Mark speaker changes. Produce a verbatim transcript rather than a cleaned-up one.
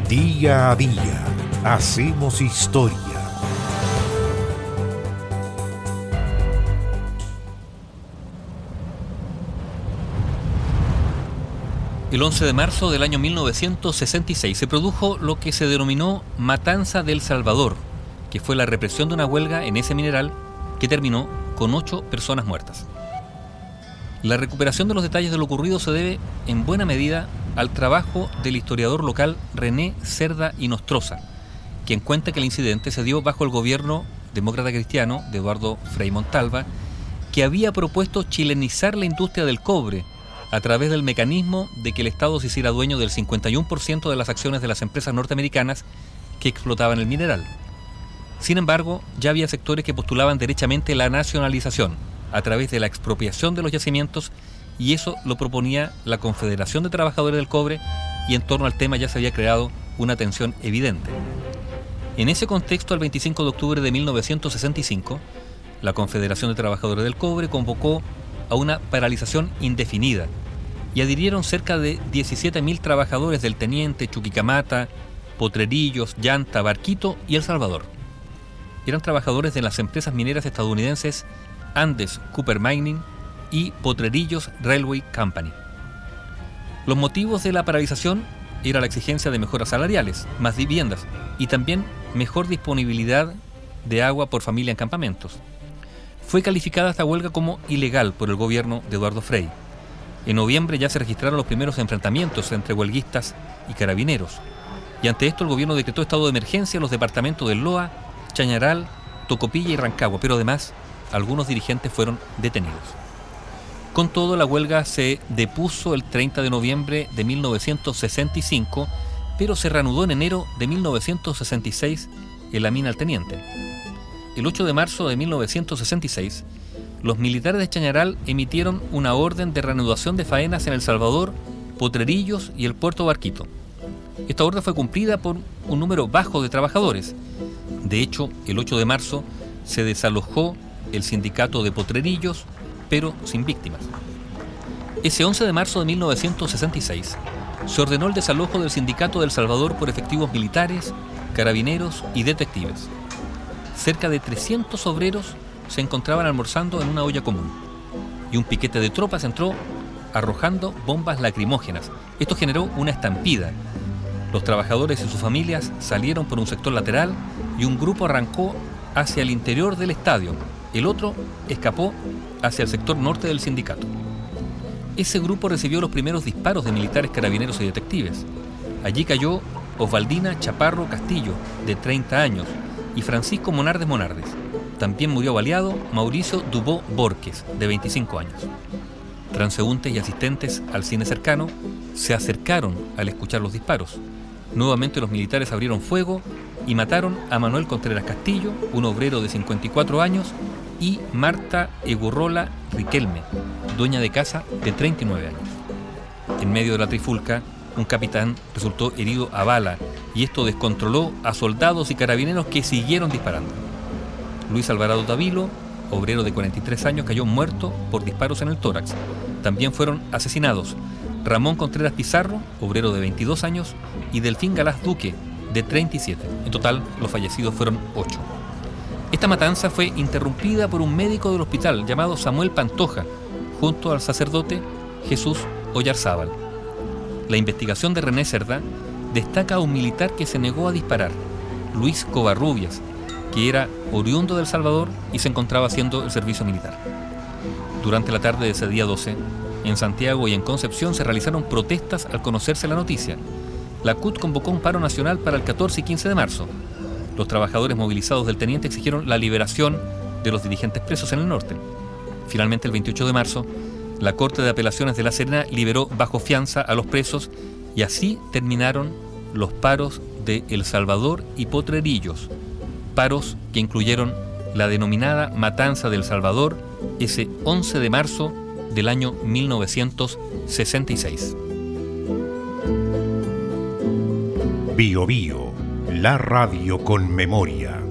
Speaker 1: Día a día hacemos historia.
Speaker 2: El once de marzo del año mil novecientos sesenta y seis se produjo lo que se denominó Matanza del Salvador, que fue la represión de una huelga en ese mineral que terminó con ocho personas muertas. La recuperación de los detalles de lo ocurrido se debe en buena medida al trabajo del historiador local René Cerda y Nostroza, quien cuenta que el incidente se dio bajo el gobierno demócrata cristiano de Eduardo Frei Montalva, que había propuesto chilenizar la industria del cobre a través del mecanismo de que el Estado se hiciera dueño del cincuenta y uno por ciento de las acciones de las empresas norteamericanas que explotaban el mineral. Sin embargo, ya había sectores que postulaban derechamente la nacionalización a través de la expropiación de los yacimientos, y eso lo proponía la Confederación de Trabajadores del Cobre, y en torno al tema ya se había creado una tensión evidente. En ese contexto, el veinticinco de octubre de mil novecientos sesenta y cinco, la Confederación de Trabajadores del Cobre convocó a una paralización indefinida y adhirieron cerca de diecisiete mil trabajadores del Teniente, Chuquicamata, Potrerillos, Llanta, Barquito y El Salvador. Eran trabajadores de las empresas mineras estadounidenses Andes Copper Mining y Potrerillos Railway Company. Los motivos de la paralización era la exigencia de mejoras salariales, más viviendas y también mejor disponibilidad de agua por familia en campamentos. Fue calificada esta huelga como ilegal por el gobierno de Eduardo Frei. En noviembre ya se registraron los primeros enfrentamientos entre huelguistas y carabineros, y ante esto el gobierno decretó estado de emergencia en los departamentos de Loa, Chañaral, Tocopilla y Rancagua, pero además algunos dirigentes fueron detenidos. Con todo, la huelga se depuso el treinta de noviembre de mil novecientos sesenta y cinco, pero se reanudó en enero de mil novecientos sesenta y seis en la mina El Teniente. El ocho de marzo de mil novecientos sesenta y seis, los militares de Chañaral emitieron una orden de reanudación de faenas en El Salvador, Potrerillos y el puerto Barquito. Esta orden fue cumplida por un número bajo de trabajadores. De hecho, el ocho de marzo se desalojó el sindicato de Potrerillos, pero sin víctimas. Ese once de marzo de mil novecientos sesenta y seis se ordenó el desalojo del sindicato de El Salvador por efectivos militares, carabineros y detectives. Cerca de trescientos obreros se encontraban almorzando en una olla común y un piquete de tropas entró arrojando bombas lacrimógenas. Esto generó una estampida. Los trabajadores y sus familias salieron por un sector lateral y un grupo arrancó hacia el interior del estadio. El otro escapó hacia el sector norte del sindicato. Ese grupo recibió los primeros disparos de militares, carabineros y detectives. Allí cayó Osvaldina Chaparro Castillo, de treinta años, y Francisco Monardes Monardes. También murió baleado Mauricio Dubó Borges, de veinticinco años. Transeúntes y asistentes al cine cercano se acercaron al escuchar los disparos. Nuevamente los militares abrieron fuego y mataron a Manuel Contreras Castillo, un obrero de cincuenta y cuatro años, y Marta Egurrola Riquelme, dueña de casa de treinta y nueve años. En medio de la trifulca, un capitán resultó herido a bala y esto descontroló a soldados y carabineros que siguieron disparando. Luis Alvarado Davilo, obrero de cuarenta y tres años, cayó muerto por disparos en el tórax. También fueron asesinados Ramón Contreras Pizarro, obrero de veintidós años, y Delfín Galás Duque, de treinta y siete. En total, los fallecidos fueron ocho. Esta matanza fue interrumpida por un médico del hospital llamado Samuel Pantoja, junto al sacerdote Jesús Oyarzábal. La investigación de René Cerda destaca a un militar que se negó a disparar, Luis Covarrubias, que era oriundo de El Salvador y se encontraba haciendo el servicio militar. Durante la tarde de ese día doce, en Santiago y en Concepción se realizaron protestas al conocerse la noticia. La C U T convocó un paro nacional para el catorce y quince de marzo. Los trabajadores movilizados del Teniente exigieron la liberación de los dirigentes presos en el norte. Finalmente, el veintiocho de marzo, la Corte de Apelaciones de La Serena liberó bajo fianza a los presos y así terminaron los paros de El Salvador y Potrerillos, paros que incluyeron la denominada Matanza del Salvador ese once de marzo del año mil novecientos sesenta y seis.
Speaker 1: Bio Bio, la radio con memoria.